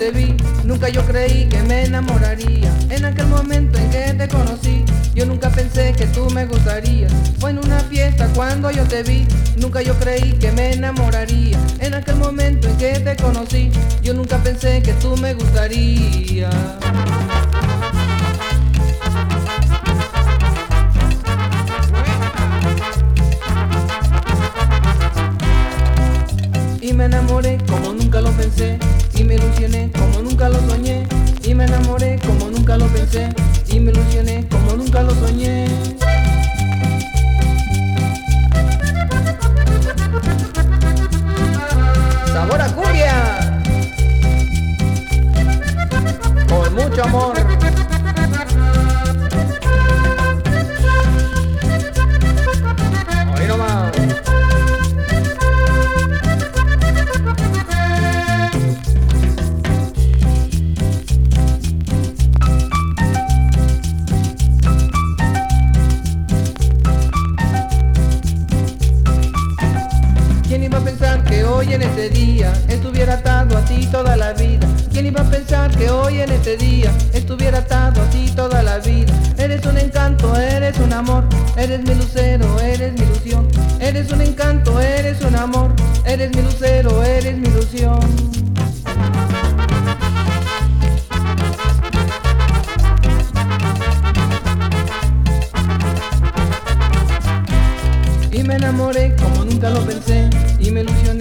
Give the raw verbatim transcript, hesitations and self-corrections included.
te vi, nunca yo creí que me enamoraría. En aquel momento en que te conocí, yo nunca pensé que tú me gustarías. Fue en una fiesta cuando yo te vi, nunca yo creí que me enamoraría. En aquel momento en que te conocí, yo nunca pensé que tú me gustarías. Y me enamoré como nunca lo pensé, y me ilusioné como nunca lo soñé. Y me enamoré como nunca lo pensé, y me ilusioné como nunca lo soñé. Sabor a cumbia, con mucho amor. Ahí nomás. ¿Quién iba a pensar que hoy en este día estuviera atado a ti toda la vida? ¿Quién iba a pensar que hoy en este día estuviera atado a ti toda la vida? Eres un encanto, eres un amor, eres mi lucero, eres mi ilusión. Eres un encanto, eres un amor, eres mi lucero, eres mi ilusión. Y me enamoré como nunca lo pensé, y me ilusioné